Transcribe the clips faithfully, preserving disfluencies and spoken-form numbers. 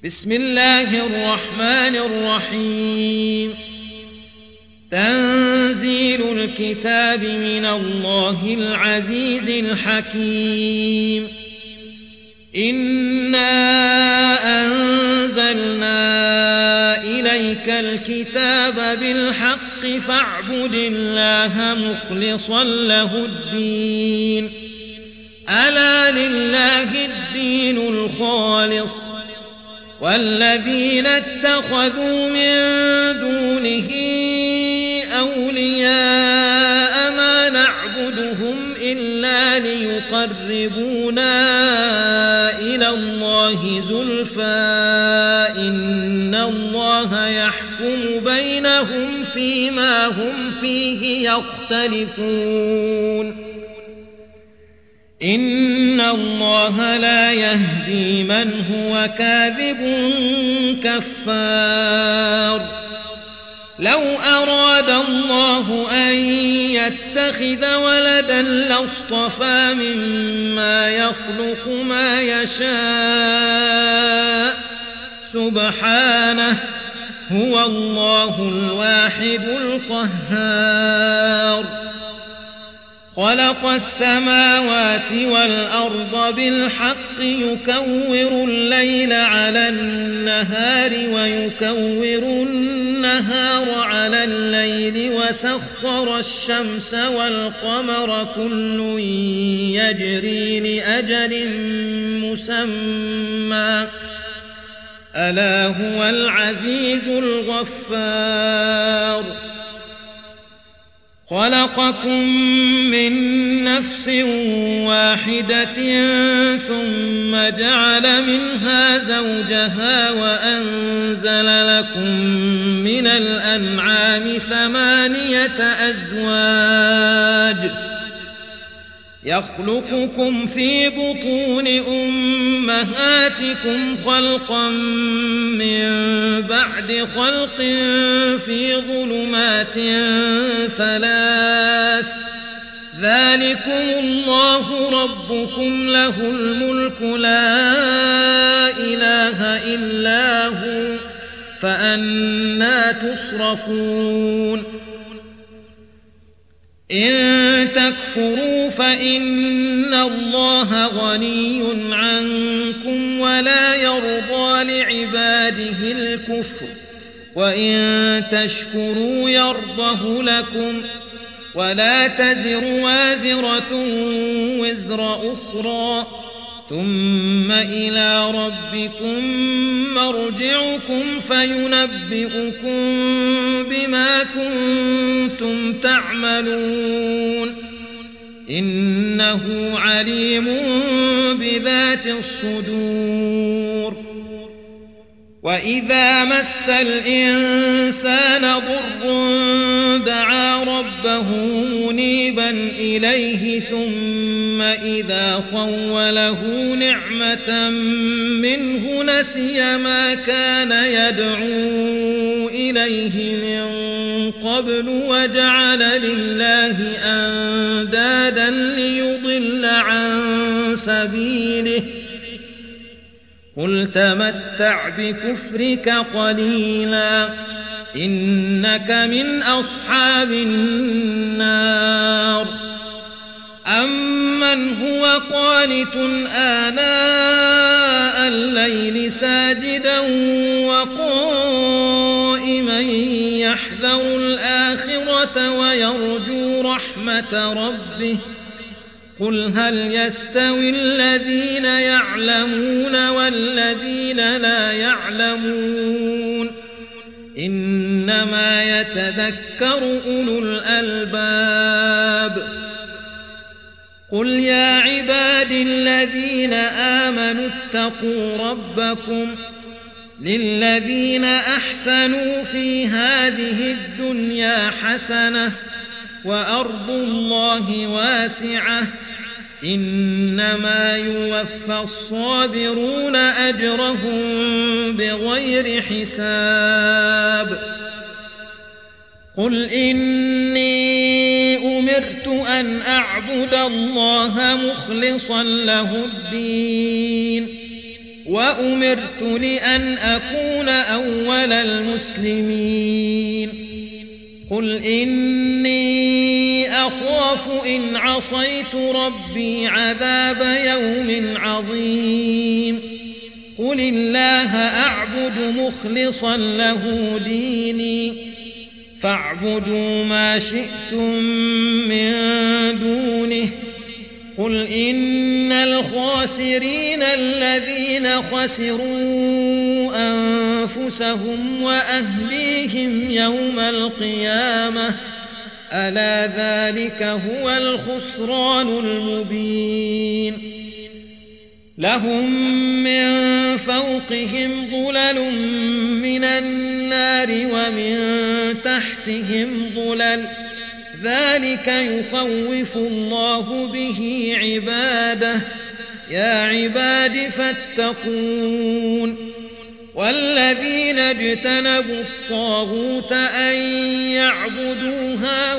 بسم الله الرحمن الرحيم تنزيل الكتاب من الله العزيز الحكيم إنا أنزلنا إليك الكتاب بالحق فاعبد الله مخلصا له الدين ألا لله الدين الخالص والذين اتخذوا من دونه أولياء ما نعبدهم إلا ليقربونا إلى الله زلفى إن الله يحكم بينهم فيما هم فيه يختلفون إن الله لا يهدي من هو كاذب كفار لو أراد الله أن يتخذ ولدا لاصطفى مما يخلق ما يشاء سبحانه هو الله الواحد القهار خلق السماوات والأرض بالحق يكور الليل على النهار ويكور النهار على الليل وسخر الشمس والقمر كل يجري لأجل مسمى ألا هو العزيز الغفار خلقكم من نفس واحدة ثم جعل منها زوجها وأنزل لكم من الأنعام ثمانية أزواج يخلقكم في بطون أمهاتكم خلقا من بعد خلق في ظلمات ثلاث ذلكم الله ربكم له الملك لا إله إلا هو فأنى تصرفون إن تكفروا فإن الله غني عنكم ولا يرضى لعباده الكفر وإن تشكروا يرضه لكم ولا تزر وازرة وزر أخرى ثم إلى ربكم مرجعكم فينبئكم بما كنتم تعملون إنه عليم بذات الصدور وإذا مس الإنسان ضر دعا ربه منيبا إليه ثم إذا خوله نعمة منه نسي ما كان يدعو إليه من قبل وجعل لله أندادا ليضل عن سبيله قل تمتع بكفرك قليلا إنك من أصحاب النار أمن هو قانت آناء الليل ساجدا وقائما يحذر الآخرة ويرجو رحمة ربه قل هل يستوي الذين يعلمون والذين لا يعلمون إنما يتذكر أولو الألباب قل يا عباد الذين آمنوا اتقوا ربكم للذين أحسنوا في هذه الدنيا حسنة وأرض الله واسعة إنما يوفى الصابرون أجرهم بغير حساب قل إني أمرت أن أعبد الله مخلصا له الدين وأمرت لأن أكون أول المسلمين قل إني أخاف إن عصيت ربي عذاب يوم عظيم قل الله أعبد مخلصا له ديني فاعبدوا ما شئتم من دونه قل إن الخاسرين الذين خسروا أنفسهم وأهليهم يوم القيامة ألا ذلك هو الخسران المبين لهم من فوقهم ظلل من النار ومن تحتهم ظلل ذلك يخوف الله به عباده يا عباد فاتقون والذين اجتنبوا الطاغوت أن يعبدوها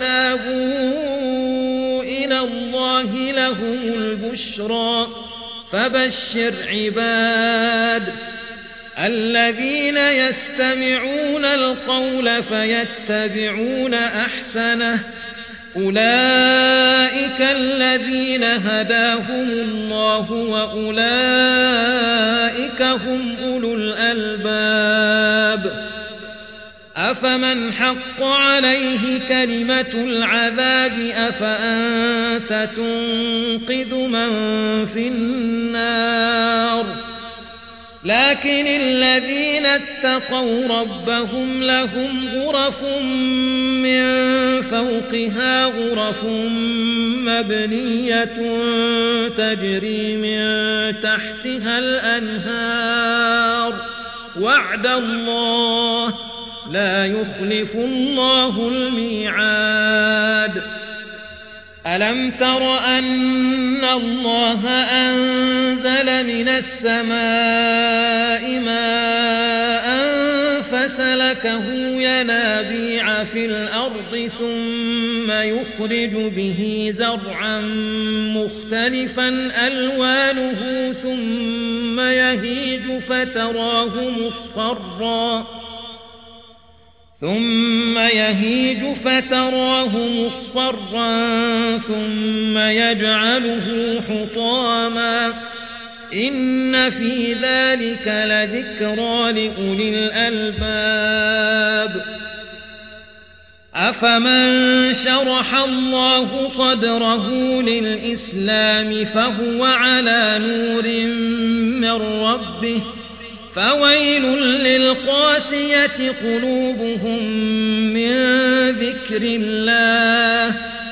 وأنابوا إلى الله لهم البشرى فبشر عباد الذين يستمعون القول فيتبعون أحسنه أولئك الذين هداهم الله وأولئك هم أولو الألباب أفمن حق عليه كلمة العذاب أفأنت تنقذ من في النار لكن الذين اتقوا ربهم لهم غرف من فوقها غرف مبنية تجري من تحتها الأنهار وعد الله لا يخلف الله الميعاد ألم تر أن الله أنزل من السماء ماء فسلكه ينابيع في الأرض ثم يخرج به زرعا مختلفا ألوانه ثم يهيج فتراه مصفرا ثم يهيج فتراه مصفرا ثم يجعله حطاما إن في ذلك لذكرى لأولي الألباب أفمن شرح الله صدره للإسلام فهو على نور من ربه فويل للقاسية قلوبهم من ذكر الله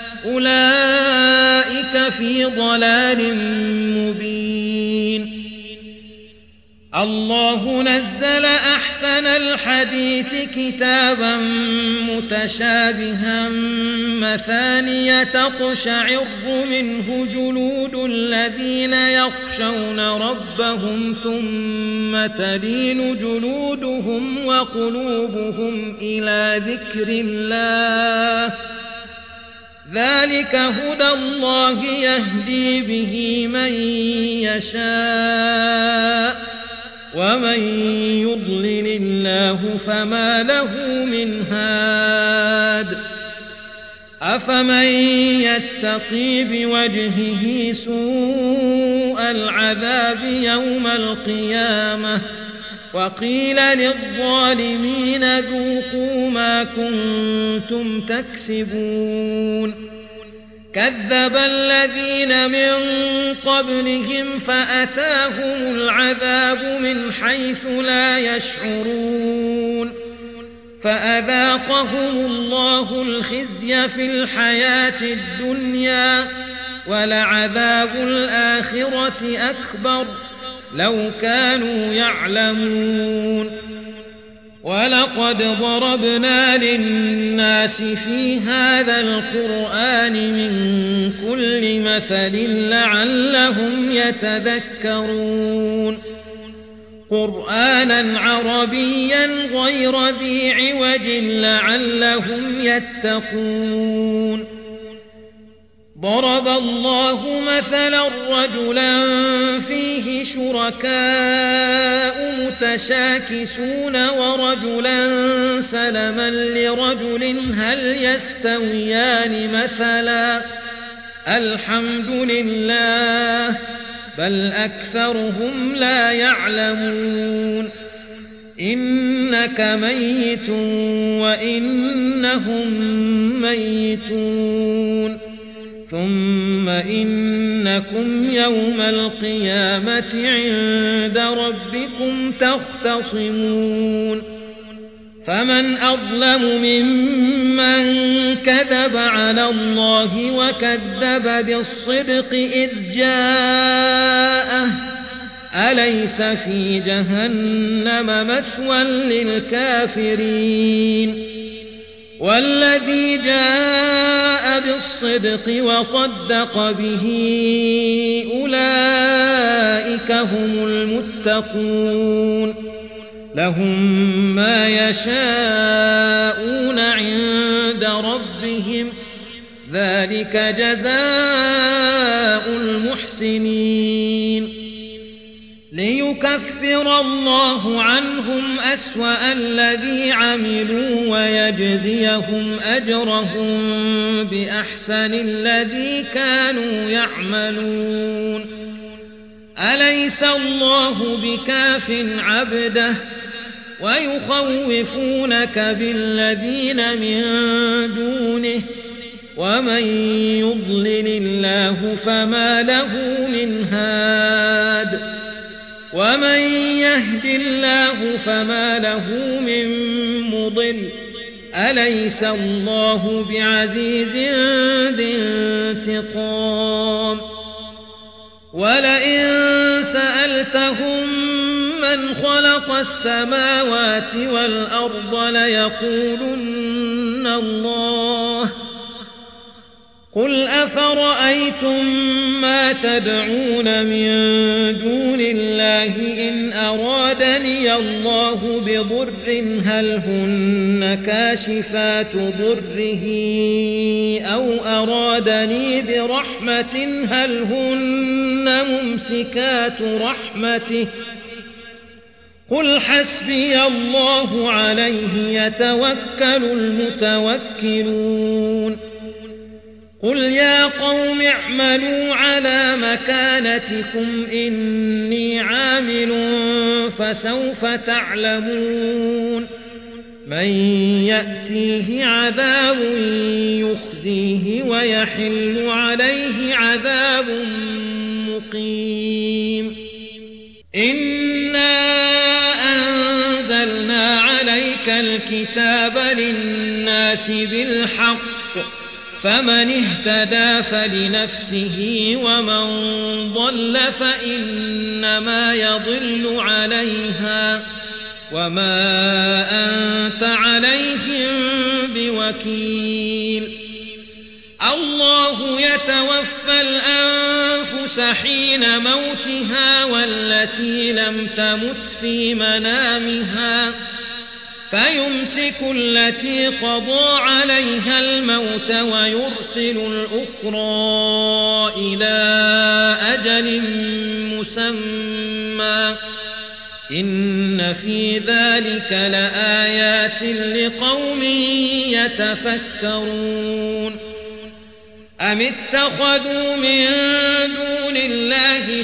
أولئك في ضلال مبين الله نزل أحسن الحديث كتابا متشابها مثانية تقشعر منه جلود الذين يخشون ربهم ثم تلين جلودهم وقلوبهم إلى ذكر الله ذلك هدى الله يهدي به من يشاء ومن يضلل الله فما له من هاد أفمن يتقي بوجهه سوء العذاب يوم القيامة وقيل للظالمين ذوقوا ما كنتم تكسبون كذب الذين من قبلهم فأتاهم العذاب من حيث لا يشعرون فأذاقهم الله الخزي في الحياة الدنيا ولعذاب الآخرة أكبر لو كانوا يعلمون ولقد ضربنا للناس في هذا القرآن من كل مثل لعلهم يتذكرون قرآنا عربيا غير ذي عوج لعلهم يتقون ضرب الله مثلا رجلا فيه شركاء متشاكسون ورجلا سلما لرجل هل يستويان مثلا الحمد لله بل أكثرهم لا يعلمون إنك ميت وإنهم ميتون ثم إنكم يوم القيامة عند ربكم تختصمون فمن أظلم ممن كذب على الله وكذب بالصدق إذ جاءه أليس في جهنم مثوى للكافرين والذي جاء بالصدق وصدق به أولئك هم المتقون لهم ما يشاءون عند ربهم ذلك جزاء المحسنين ليكفر الله عنهم أسوأ الذي عملوا ويجزيهم أجرهم بأحسن الذي كانوا يعملون أليس الله بكاف عبده ويخوفونك بالذين من دونه ومن يضلل الله فما له من هاد ومن يهد الله فما له من مضل أليس الله بعزيز ذي انتقام ولئن سألتهم من خلق السماوات والأرض ليقولن الله قل أفرأيتم ما تدعون من دون الله إن أرادني الله بضر هل هن كاشفات ضره أو أرادني برحمة هل هن ممسكات رحمته قل حسبي الله عليه يتوكل المتوكلون قل يا قوم اعملوا على مكانتكم إني عامل فسوف تعلمون من يأتيه عذاب يخزيه ويحل عليه عذاب مقيم إنا أنزلنا عليك الكتاب للناس بالحق فمن اهتدى فلنفسه ومن ضل فإنما يضل عليها وما أنت عليهم بوكيل الله يتوفى الأنفس حين موتها والتي لم تمت في منامها فيمسك التي قضى عليها الموت ويرسل الأخرى إلى أجل مسمى إن في ذلك لآيات لقوم يتفكرون أم اتخذوا من دون الله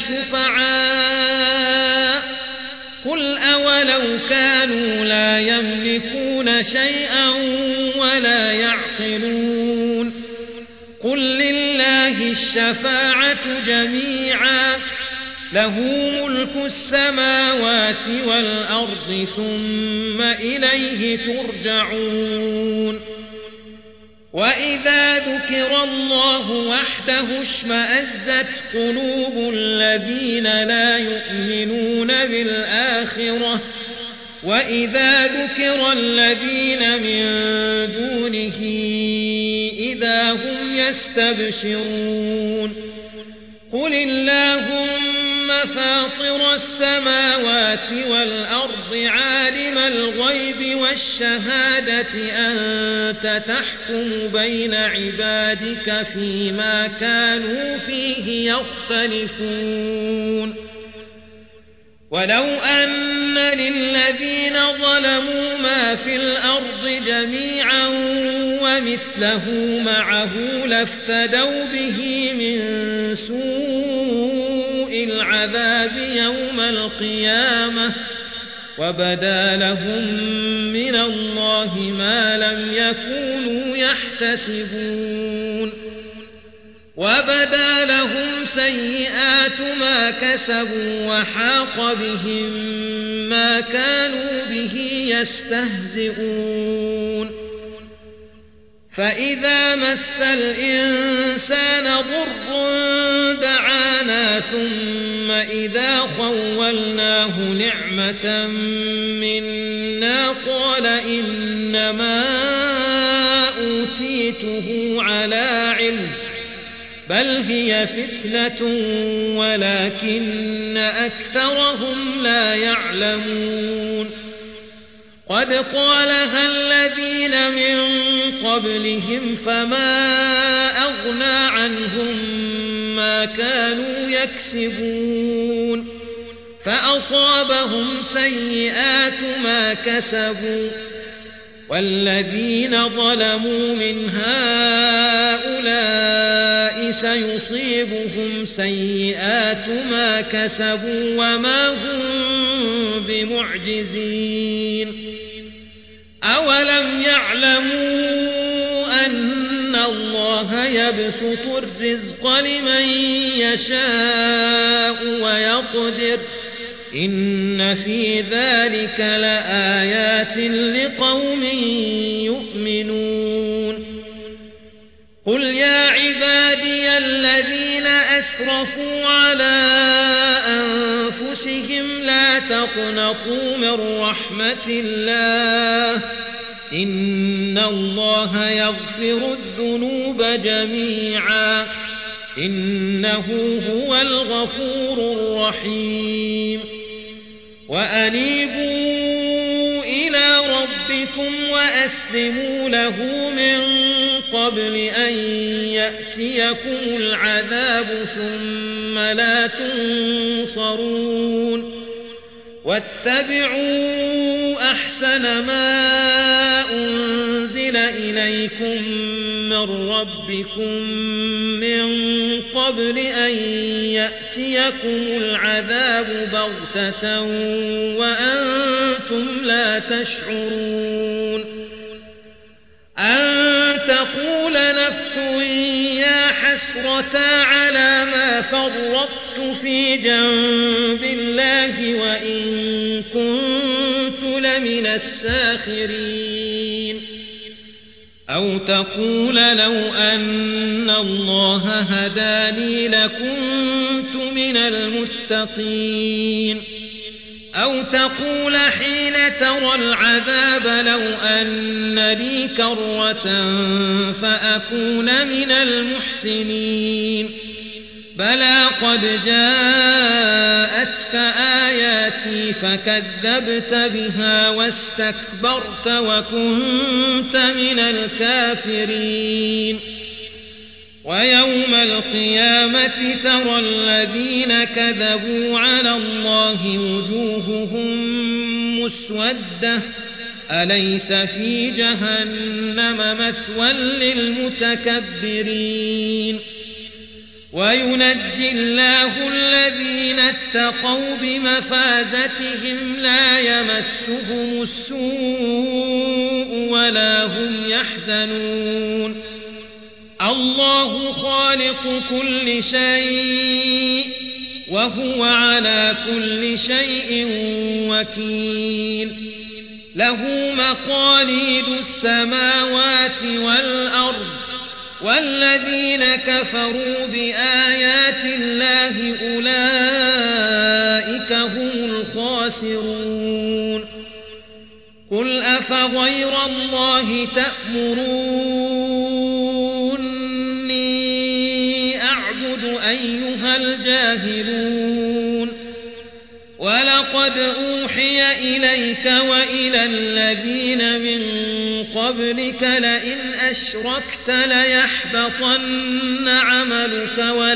شفعاء قل أولو كانوا لا يملكون شيئا ولا يعقلون قل لله الشفاعة جميعا له ملك السماوات والأرض ثم إليه ترجعون وإذا ذكر الله وحده اشمأزت قلوب الذين لا يؤمنون بالآخرة وإذا ذكر الذين من دونه إذا هم يستبشرون قل اللهم فاطر السماوات والأرض عالم الغيب والشهادة أنت تحكم بين عبادك فيما كانوا فيه يختلفون ولو أن للذين ظلموا ما في الأرض جميعا ومثله معه لافتدوا به من سوء العذاب يوم القيامة وبدا لهم من الله ما لم يكونوا يحتسبون وبدا لهم سيئات ما كسبوا وحاق بهم ما كانوا به يستهزئون فإذا مس الإنسان ضر دعانا ثم إذا خولناه نعمة منا قال إنما أوتيته على علم بل هي فتنة ولكن أكثرهم لا يعلمون قد قالها الذين من قبلهم فما أغنى عنهم ما كانوا يكسبون فأصابهم سيئات ما كسبوا والذين ظلموا من هؤلاء سيصيبهم سيئات ما كسبوا وما هم بمعجزين أولم يعلموا أن الله يبسط الرزق لمن يشاء ويقدر إن في ذلك لآيات لقوم يؤمنون قل يا عبادي الذين أسرفوا على أنفسهم لا تقنطوا من رحمة الله إن الله يغفر الذنوب جميعا إنه هو الغفور الرحيم وأنيبوا إلى ربكم وأسلموا له من قبل أن يأتيكم العذاب ثم لا تنصرون واتبعوا أحسن ما أنزل إليكم من ربكم من قبل أن يأتيكم العذاب بغتة وأنتم لا تشعرون أن تقول نفس يا حسرة على ما فرطت في جنب الله وإن كنت لمن الساخرين أو تقول لو أن الله هداني لكنت من المتقين أو تقول حين ترى العذاب لو أن لي كرة فأكون من المحسنين بلى قد جاءتك آياتي فكذبت بها واستكبرت وكنت من الكافرين ويوم القيامة ترى الذين كذبوا على الله وجوههم مسودة أليس في جهنم مثوى للمتكبرين وينجي الله الذين اتقوا بمفازتهم لا يمسهم السوء ولا هم يحزنون الله خالق كل شيء وهو على كل شيء وكيل له مقاليد السماوات والأرض والذين كفروا بآيات الله أولئك هم الخاسرون قل أفغير الله تأمروني أعبد أيها الجاهلون ولقد أوحي إليك وإلى الذين من قبلك لئن أشركت ليحبطن عملك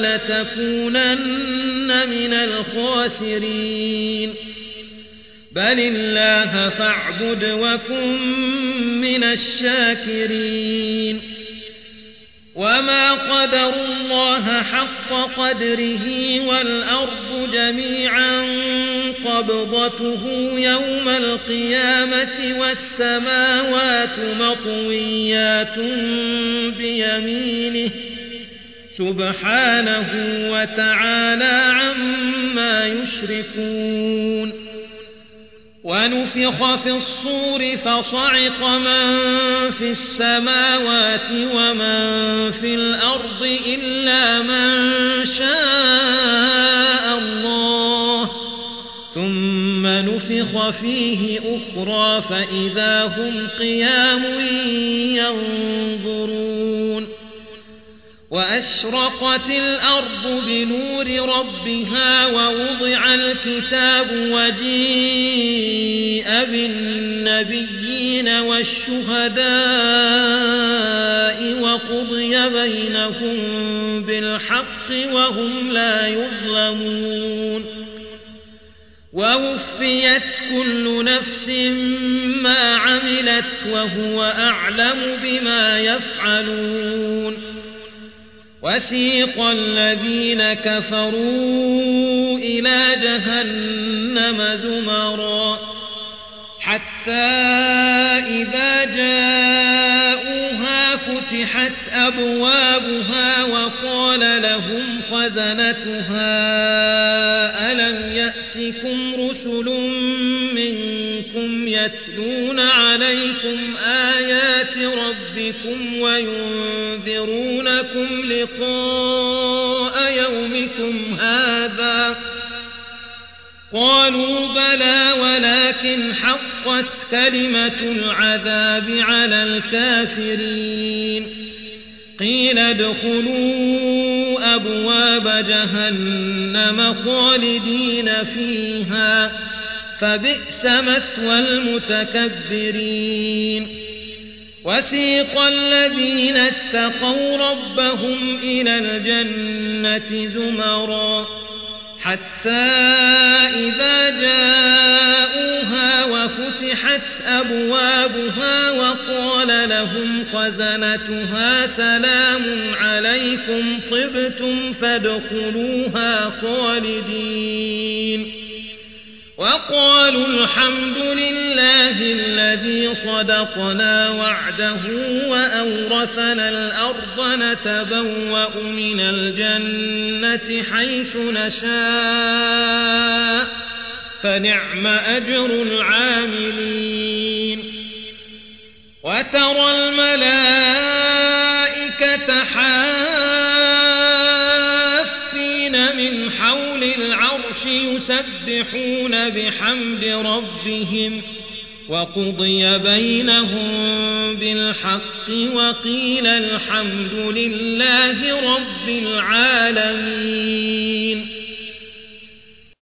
ولتكونن من الخاسرين بل الله فاعبد وكن من الشاكرين وما قدروا الله حق قدره والأرض جميعا قبضته يوم القيامة والسماوات مطويات بيمينه سبحانه وتعالى عما يشركون ونفخ في الصور فصعق من في السماوات ومن في الأرض إلا من شاء الله ثم نفخ فيه أخرى فإذا هم قيام ينظرون وأشرقت الأرض بنور ربها ووضع الكتاب وجيء بالنبيين والشهداء وقضي بينهم بالحق وهم لا يظلمون ووفيت كل نفس ما عملت وهو أعلم بما يفعلون وسيق الذين كفروا إلى جهنم زمرا حتى إذا جاءوها فتحت أبوابها وقال لهم خزنتها ألم يأتكم رسل منكم يتلون عليكم آيات ربكم وينذرونكم لقاء يومكم هذا قالوا بلى ولكن حقت كلمة العذاب على الكافرين قيل ادخلوا أبواب جهنم خالدين فيها فبئس مثوى المتكبرين وسيق الذين اتقوا ربهم إلى الجنة زمرا حتى إذا جاءوها وفتحت أبوابها وقال لهم خزنتها سلام عليكم طبتم فادخلوها خالدين وقالوا الحمد لله الذي صدقنا وعده وأورثنا الأرض نتبوأ من الجنة حيث نشاء فنعم أجر العاملين وترى الملائكة حافين من حول العرش يسبحون بحمد ربهم وقضي بينهم بالحق وقيل الحمد لله رب العالمين